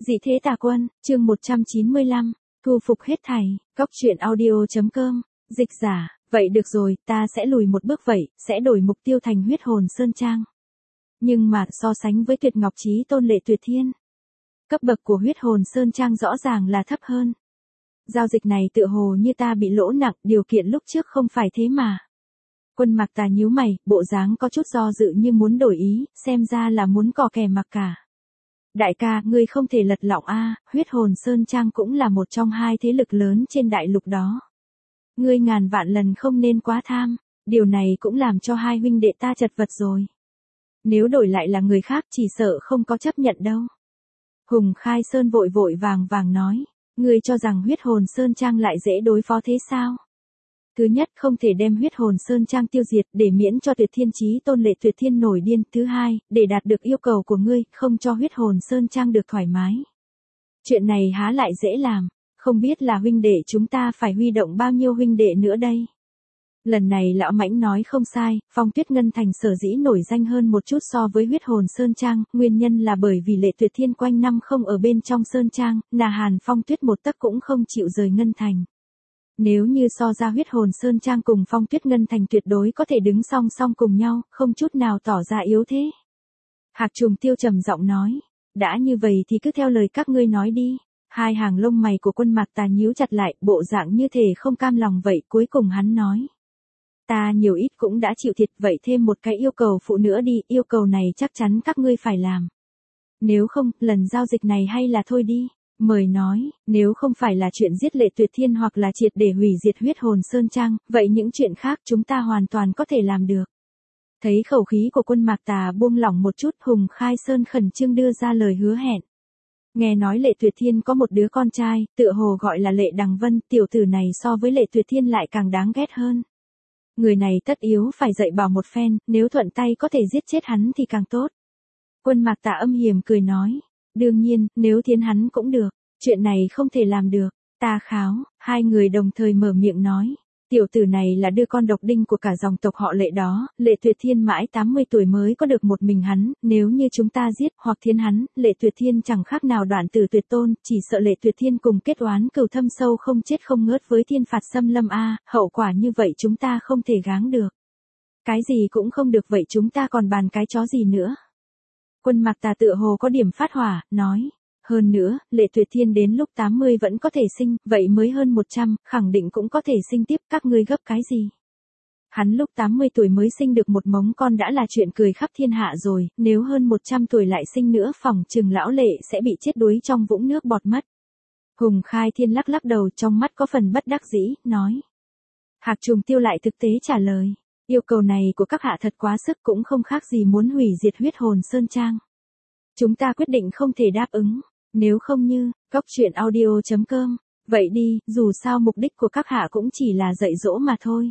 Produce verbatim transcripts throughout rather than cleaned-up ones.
Dị thế tà quân, chương một trăm chín mươi lăm, thu phục hết thảy, góc truyện audio.com, dịch giả, vậy được rồi, ta sẽ lùi một bước vậy, sẽ đổi mục tiêu thành huyết hồn sơn trang. Nhưng mà so sánh với tuyệt ngọc chí tôn lệ tuyệt thiên, cấp bậc của huyết hồn sơn trang rõ ràng là thấp hơn. Giao dịch này tựa hồ như ta bị lỗ nặng, điều kiện lúc trước không phải thế mà. Quân Mạc Tà nhíu mày, bộ dáng có chút do dự như muốn đổi ý, xem ra là muốn cò kè mặc cả. Đại ca, ngươi không thể lật lọng a, huyết hồn sơn trang cũng là một trong hai thế lực lớn trên đại lục đó. Ngươi ngàn vạn lần không nên quá tham, điều này cũng làm cho hai huynh đệ ta chật vật rồi. Nếu đổi lại là người khác chỉ sợ không có chấp nhận đâu. Hùng Khai Sơn vội vội vàng vàng nói, ngươi cho rằng huyết hồn sơn trang lại dễ đối phó thế sao? Thứ nhất, không thể đem huyết hồn sơn trang tiêu diệt để miễn cho tuyệt thiên chí tôn lệ tuyệt thiên nổi điên. Thứ hai, để đạt được yêu cầu của ngươi, không cho huyết hồn sơn trang được thoải mái. Chuyện này há lại dễ làm, không biết là huynh đệ chúng ta phải huy động bao nhiêu huynh đệ nữa đây. Lần này lão Mãnh nói không sai, Phong Tuyết Ngân Thành sở dĩ nổi danh hơn một chút so với huyết hồn sơn trang, nguyên nhân là bởi vì lệ tuyệt thiên quanh năm không ở bên trong sơn trang, nà hàn Phong Tuyết một tấc cũng không chịu rời Ngân Thành. Nếu như so ra huyết hồn sơn trang cùng Phong Tuyết Ngân Thành tuyệt đối có thể đứng song song cùng nhau, không chút nào tỏ ra yếu thế. Hạc Trùng Tiêu trầm giọng nói, đã như vậy thì cứ theo lời các ngươi nói đi. Hai hàng lông mày của Quân Mạc Tà nhíu chặt lại, bộ dạng như thể không cam lòng vậy, cuối cùng hắn nói. Ta nhiều ít cũng đã chịu thiệt, vậy thêm một cái yêu cầu phụ nữa đi, yêu cầu này chắc chắn các ngươi phải làm. Nếu không, lần giao dịch này hay là thôi đi. Mời nói, nếu không phải là chuyện giết lệ tuyệt thiên hoặc là triệt để hủy diệt huyết hồn sơn trang, vậy những chuyện khác chúng ta hoàn toàn có thể làm được. Thấy khẩu khí của Quân Mạc Tà buông lỏng một chút, Hùng Khai Sơn khẩn trương đưa ra lời hứa hẹn. Nghe nói lệ tuyệt thiên có một đứa con trai, tựa hồ gọi là lệ Đằng Vân, tiểu tử này so với lệ tuyệt thiên lại càng đáng ghét hơn. Người này tất yếu phải dạy bảo một phen, nếu thuận tay có thể giết chết hắn thì càng tốt. Quân Mạc Tà âm hiểm cười nói. Đương nhiên, nếu thiến hắn cũng được, chuyện này không thể làm được, ta kháo, hai người đồng thời mở miệng nói, tiểu tử này là đứa con độc đinh của cả dòng tộc họ lệ đó, lệ tuyệt thiên mãi tám mươi tuổi mới có được một mình hắn, nếu như chúng ta giết hoặc thiến hắn, lệ tuyệt thiên chẳng khác nào đoạn tử tuyệt tôn, chỉ sợ lệ tuyệt thiên cùng kết oán cừu thâm sâu không chết không ngớt với thiên phạt xâm lâm a, hậu quả như vậy chúng ta không thể gắng được. Cái gì cũng không được vậy chúng ta còn bàn cái chó gì nữa. Quân Mạc Tà tựa hồ có điểm phát hỏa, nói, hơn nữa, lệ tuyệt thiên đến lúc tám mươi vẫn có thể sinh, vậy mới hơn một trăm, khẳng định cũng có thể sinh tiếp, các ngươi gấp cái gì. Hắn lúc tám mươi tuổi mới sinh được một mống con đã là chuyện cười khắp thiên hạ rồi, nếu hơn một trăm tuổi lại sinh nữa phỏng chừng lão lệ sẽ bị chết đuối trong vũng nước bọt mất. Hùng Khai Thiên lắc lắc đầu trong mắt có phần bất đắc dĩ, nói. Hạc Trùng Tiêu lại thực tế trả lời. Yêu cầu này của các hạ thật quá sức cũng không khác gì muốn hủy diệt huyết hồn sơn trang. Chúng ta quyết định không thể đáp ứng, nếu không như, góc truyện audio.com, vậy đi, dù sao mục đích của các hạ cũng chỉ là dạy dỗ mà thôi.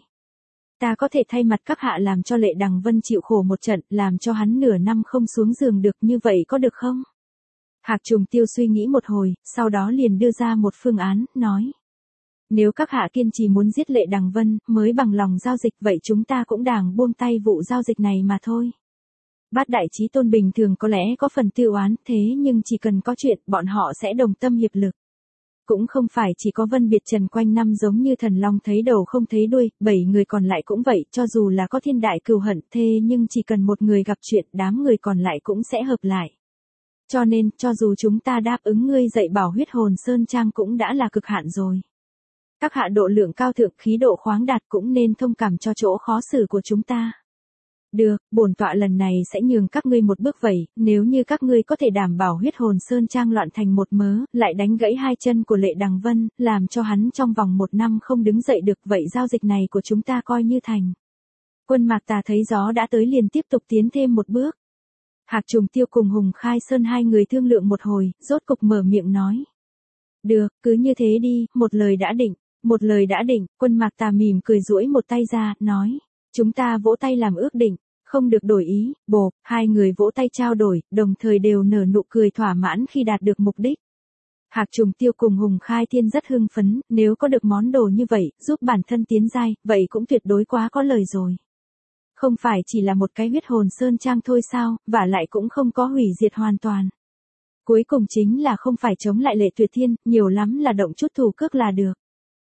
Ta có thể thay mặt các hạ làm cho lệ Đằng Vân chịu khổ một trận, làm cho hắn nửa năm không xuống giường được, như vậy có được không? Hạc Trùng Tiêu suy nghĩ một hồi, sau đó liền đưa ra một phương án, nói. Nếu các hạ kiên trì muốn giết lệ Đằng Vân, mới bằng lòng giao dịch, vậy chúng ta cũng đàng buông tay vụ giao dịch này mà thôi. Bát đại chí tôn bình thường có lẽ có phần tư oán, thế nhưng chỉ cần có chuyện, bọn họ sẽ đồng tâm hiệp lực. Cũng không phải chỉ có Vân Biệt Trần quanh năm giống như thần long thấy đầu không thấy đuôi, bảy người còn lại cũng vậy, cho dù là có thiên đại cừu hận, thế nhưng chỉ cần một người gặp chuyện, đám người còn lại cũng sẽ hợp lại. Cho nên, cho dù chúng ta đáp ứng ngươi dạy bảo huyết hồn sơn trang cũng đã là cực hạn rồi. Các hạ độ lượng cao thượng, khí độ khoáng đạt cũng nên thông cảm cho chỗ khó xử của chúng ta. Được, bổn tọa lần này sẽ nhường các ngươi một bước vậy, nếu như các ngươi có thể đảm bảo huyết hồn sơn trang loạn thành một mớ, lại đánh gãy hai chân của lệ Đằng Vân, làm cho hắn trong vòng một năm không đứng dậy được, vậy giao dịch này của chúng ta coi như thành. Quân Mạc Tà thấy gió đã tới liền tiếp tục tiến thêm một bước. Hạc Trùng Tiêu cùng Hùng Khai Sơn hai người thương lượng một hồi, rốt cục mở miệng nói. Được, cứ như thế đi, một lời đã định. Một lời đã định, Quân Mạc Tà mỉm cười duỗi một tay ra, nói. Chúng ta vỗ tay làm ước định, không được đổi ý, bộp, hai người vỗ tay trao đổi, đồng thời đều nở nụ cười thỏa mãn khi đạt được mục đích. Hạc Trùng Tiêu cùng Hùng Khai Thiên rất hưng phấn, nếu có được món đồ như vậy, giúp bản thân tiến giai, vậy cũng tuyệt đối quá có lời rồi. Không phải chỉ là một cái huyết hồn sơn trang thôi sao, và lại cũng không có hủy diệt hoàn toàn. Cuối cùng chính là không phải chống lại Lệ Tuyệt Thiên, nhiều lắm là động chút thủ cước là được.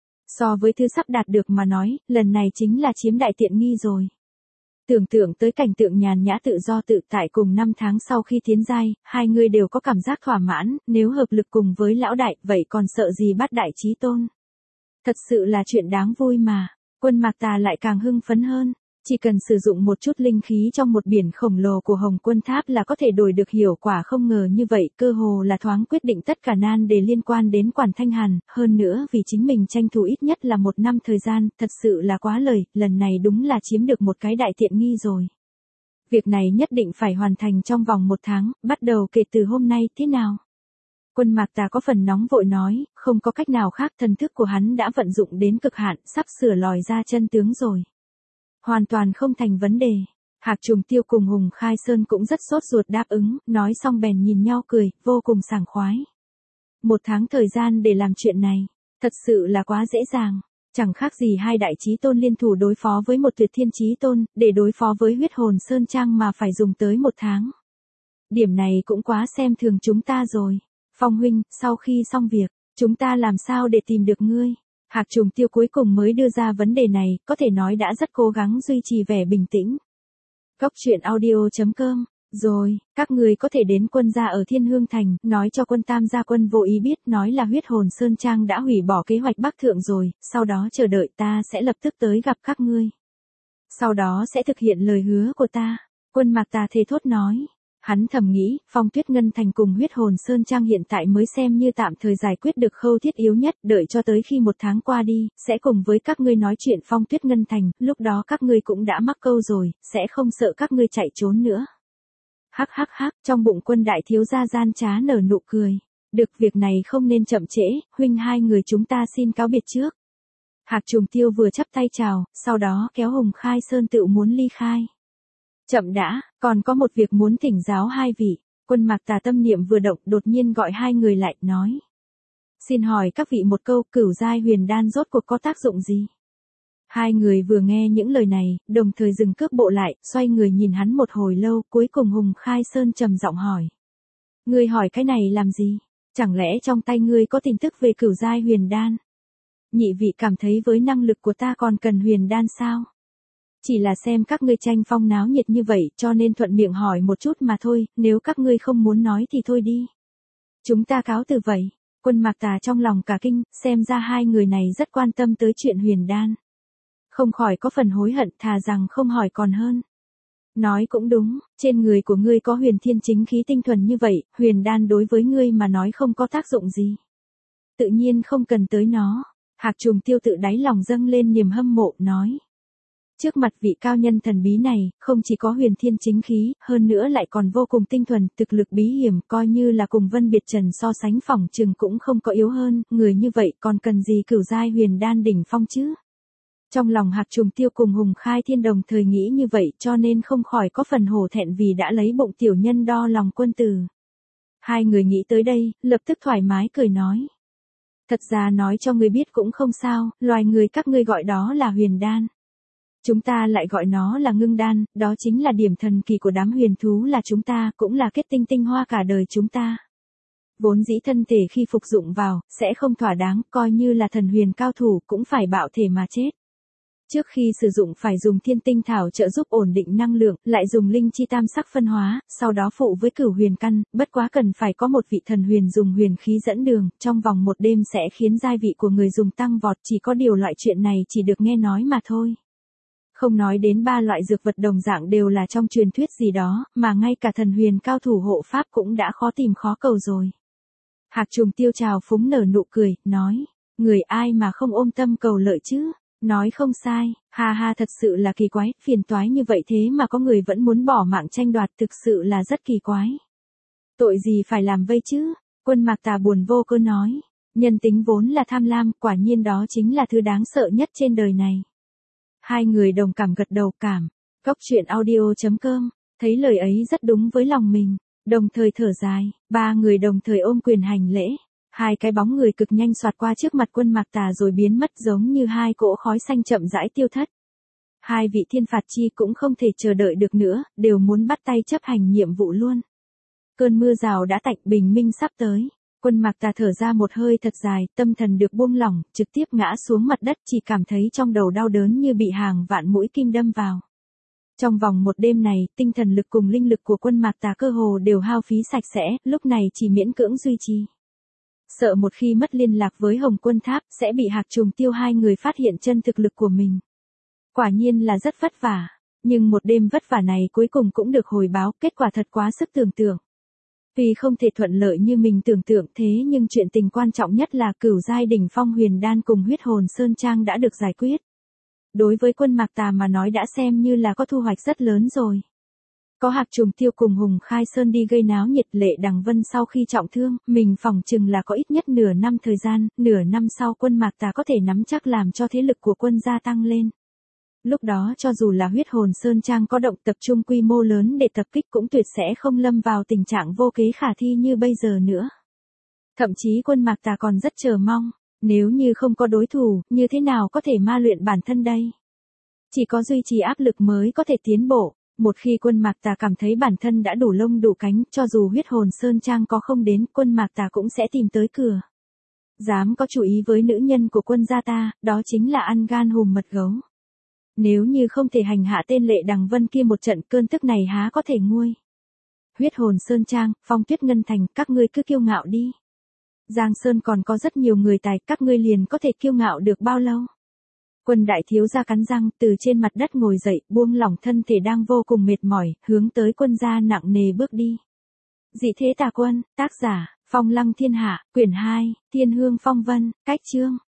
So với thứ sắp đạt được mà nói, lần này chính là chiếm đại tiện nghi rồi. Tưởng tượng tới cảnh tượng nhàn nhã tự do tự tại cùng năm tháng sau khi tiến giai, hai người đều có cảm giác thỏa mãn, nếu hợp lực cùng với lão đại, vậy còn sợ gì bắt đại chí tôn. Thật sự là chuyện đáng vui mà, Quân Mạc Tà lại càng hưng phấn hơn. Chỉ cần sử dụng một chút linh khí trong một biển khổng lồ của Hồng Quân Tháp là có thể đổi được hiệu quả không ngờ như vậy, cơ hồ là thoáng quyết định tất cả nan đề liên quan đến Quản Thanh Hàn, hơn nữa vì chính mình tranh thủ ít nhất là một năm thời gian, thật sự là quá lời, lần này đúng là chiếm được một cái đại tiện nghi rồi. Việc này nhất định phải hoàn thành trong vòng một tháng, bắt đầu kể từ hôm nay, thế nào? Quân Mạc Tà có phần nóng vội nói, không có cách nào khác, thần thức của hắn đã vận dụng đến cực hạn, sắp sửa lòi ra chân tướng rồi. Hoàn toàn không thành vấn đề. Hạc Trùng Tiêu cùng Hùng Khai Sơn cũng rất sốt ruột đáp ứng, nói xong bèn nhìn nhau cười, vô cùng sảng khoái. Một tháng thời gian để làm chuyện này, thật sự là quá dễ dàng. Chẳng khác gì hai đại chí tôn liên thủ đối phó với một tuyệt thiên chí tôn, để đối phó với huyết hồn Sơn Trang mà phải dùng tới một tháng. Điểm này cũng quá xem thường chúng ta rồi. Phong huynh, sau khi xong việc, chúng ta làm sao để tìm được ngươi? Hạc Trùng Tiêu cuối cùng mới đưa ra vấn đề này, có thể nói đã rất cố gắng duy trì vẻ bình tĩnh. Góc truyện audio chấm com, rồi, các người có thể đến quân gia ở Thiên Hương Thành, nói cho quân Tam gia quân vô ý biết, nói là huyết hồn Sơn Trang đã hủy bỏ kế hoạch Bắc Thượng rồi, sau đó chờ đợi ta sẽ lập tức tới gặp các ngươi. Sau đó sẽ thực hiện lời hứa của ta. Quân Mạc Tà thề thốt nói. Hắn thầm nghĩ, Phong Tuyết Ngân Thành cùng huyết hồn Sơn Trang hiện tại mới xem như tạm thời giải quyết được khâu thiết yếu nhất, đợi cho tới khi một tháng qua đi, sẽ cùng với các ngươi nói chuyện Phong Tuyết Ngân Thành, lúc đó các ngươi cũng đã mắc câu rồi, sẽ không sợ các ngươi chạy trốn nữa. Hắc hắc hắc, trong bụng Quân đại thiếu gia gian trá nở nụ cười. Được, việc này không nên chậm trễ, huynh hai người chúng ta xin cáo biệt trước. Hạc Trùng Tiêu vừa chắp tay chào, sau đó kéo Hùng Khai Sơn tự muốn ly khai. Chậm đã, còn có một việc muốn thỉnh giáo hai vị. Quân Mạc Tà tâm niệm vừa động, đột nhiên gọi hai người lại, nói. Xin hỏi các vị một câu, cửu giai huyền đan rốt cuộc có tác dụng gì? Hai người vừa nghe những lời này, đồng thời dừng cước bộ lại, xoay người nhìn hắn một hồi lâu, cuối cùng Hùng Khai Sơn trầm giọng hỏi. Ngươi hỏi cái này làm gì? Chẳng lẽ trong tay ngươi có tin tức về cửu giai huyền đan? Nhị vị cảm thấy với năng lực của ta còn cần huyền đan sao? Chỉ là xem các ngươi tranh phong náo nhiệt như vậy cho nên thuận miệng hỏi một chút mà thôi, nếu các ngươi không muốn nói thì thôi đi. Chúng ta cáo từ vậy. Quân Mạc Tà trong lòng cả kinh, xem ra hai người này rất quan tâm tới chuyện huyền đan. Không khỏi có phần hối hận, thà rằng không hỏi còn hơn. Nói cũng đúng, trên người của ngươi có huyền thiên chính khí tinh thuần như vậy, huyền đan đối với ngươi mà nói không có tác dụng gì. Tự nhiên không cần tới nó. Hạc Trùng Tiêu tự đáy lòng dâng lên niềm hâm mộ, nói. Trước mặt vị cao nhân thần bí này, không chỉ có huyền thiên chính khí, hơn nữa lại còn vô cùng tinh thuần, thực lực bí hiểm, coi như là cùng Vân Biệt Trần so sánh phỏng chừng cũng không có yếu hơn, người như vậy còn cần gì cửu giai huyền đan đỉnh phong chứ? Trong lòng Hạc Trùng Tiêu cùng Hùng Khai Thiên đồng thời nghĩ như vậy cho nên không khỏi có phần hổ thẹn vì đã lấy bụng tiểu nhân đo lòng quân tử. Hai người nghĩ tới đây, lập tức thoải mái cười nói. Thật ra nói cho ngươi biết cũng không sao, loài người các ngươi gọi đó là huyền đan. Chúng ta lại gọi nó là ngưng đan, đó chính là điểm thần kỳ của đám huyền thú là chúng ta, cũng là kết tinh tinh hoa cả đời chúng ta. Vốn dĩ thân thể khi phục dụng vào, sẽ không thỏa đáng, coi như là thần huyền cao thủ cũng phải bạo thể mà chết. Trước khi sử dụng phải dùng thiên tinh thảo trợ giúp ổn định năng lượng, lại dùng linh chi tam sắc phân hóa, sau đó phụ với cửu huyền căn, bất quá cần phải có một vị thần huyền dùng huyền khí dẫn đường, trong vòng một đêm sẽ khiến giai vị của người dùng tăng vọt, chỉ có điều loại chuyện này chỉ được nghe nói mà thôi. Không nói đến ba loại dược vật đồng dạng đều là trong truyền thuyết gì đó, mà ngay cả thần huyền cao thủ hộ pháp cũng đã khó tìm khó cầu rồi. Hạc Trùng Tiêu trào phúng nở nụ cười, nói, người ai mà không ôm tâm cầu lợi chứ? Nói không sai, ha ha, thật sự là kỳ quái, phiền toái như vậy thế mà có người vẫn muốn bỏ mạng tranh đoạt, thực sự là rất kỳ quái. Tội gì phải làm vây chứ? Quân Mạc Tà buồn vô cơ nói, nhân tính vốn là tham lam, quả nhiên đó chính là thứ đáng sợ nhất trên đời này. Hai người đồng cảm gật đầu cảm. Góc truyện audio chấm com, thấy lời ấy rất đúng với lòng mình, đồng thời thở dài, ba người đồng thời ôm quyền hành lễ. Hai cái bóng người cực nhanh xoạt qua trước mặt Quân Mạc Tà rồi biến mất giống như hai cỗ khói xanh chậm rãi tiêu thất. Hai vị thiên phạt chi cũng không thể chờ đợi được nữa, đều muốn bắt tay chấp hành nhiệm vụ luôn. cơn mưa rào đã tạnh, bình minh sắp tới. Quân Mạc Tà thở ra một hơi thật dài, tâm thần được buông lỏng, trực tiếp ngã xuống mặt đất, chỉ cảm thấy trong đầu đau đớn như bị hàng vạn mũi kim đâm vào. Trong vòng một đêm này, tinh thần lực cùng linh lực của Quân Mạc Tà cơ hồ đều hao phí sạch sẽ, lúc này chỉ miễn cưỡng duy trì. Sợ một khi mất liên lạc với Hồng Quân Tháp, sẽ bị Hạc Trùng Tiêu hai người phát hiện chân thực lực của mình. Quả nhiên là rất vất vả, nhưng một đêm vất vả này cuối cùng cũng được hồi báo, kết quả thật quá sức tưởng tượng. Vì không thể thuận lợi như mình tưởng tượng thế nhưng chuyện tình quan trọng nhất là cửu giai đỉnh phong huyền đan cùng huyết hồn sơn trang đã được giải quyết. Đối với Quân Mạc Tà mà nói đã xem như là có thu hoạch rất lớn rồi. Có Hạc Trùng Tiêu cùng Hùng Khai Sơn đi gây náo nhiệt, Lệ Đằng Vân sau khi trọng thương, mình phỏng chừng là có ít nhất nửa năm thời gian, nửa năm sau Quân Mạc Tà có thể nắm chắc làm cho thế lực của quân gia tăng lên. Lúc đó cho dù là huyết hồn Sơn Trang có động tập trung quy mô lớn để tập kích cũng tuyệt sẽ không lâm vào tình trạng vô kế khả thi như bây giờ nữa. Thậm chí Quân Mạc Tà còn rất chờ mong, nếu như không có đối thủ, như thế nào có thể ma luyện bản thân đây? Chỉ có duy trì áp lực mới có thể tiến bộ. Một khi Quân Mạc Tà cảm thấy bản thân đã đủ lông đủ cánh, cho dù huyết hồn Sơn Trang có không đến, Quân Mạc Tà cũng sẽ tìm tới cửa. Dám có chủ ý với nữ nhân của quân gia ta, đó chính là ăn gan hùm mật gấu. Nếu như không thể hành hạ tên Lệ Đằng Vân kia một trận, cơn tức này há có thể nguôi. Huyết hồn Sơn Trang, Phong Tuyết Ngân Thành, các ngươi cứ kiêu ngạo đi. Giang Sơn còn có rất nhiều người tài, các ngươi liền có thể kiêu ngạo được bao lâu? Quân đại thiếu gia cắn răng, từ trên mặt đất ngồi dậy, buông lỏng thân thể đang vô cùng mệt mỏi, hướng tới quân gia nặng nề bước đi. Dị thế tà quân, tác giả, Phong Lăng Thiên Hạ, quyển hai, Thiên Hương Phong Vân, cách chương.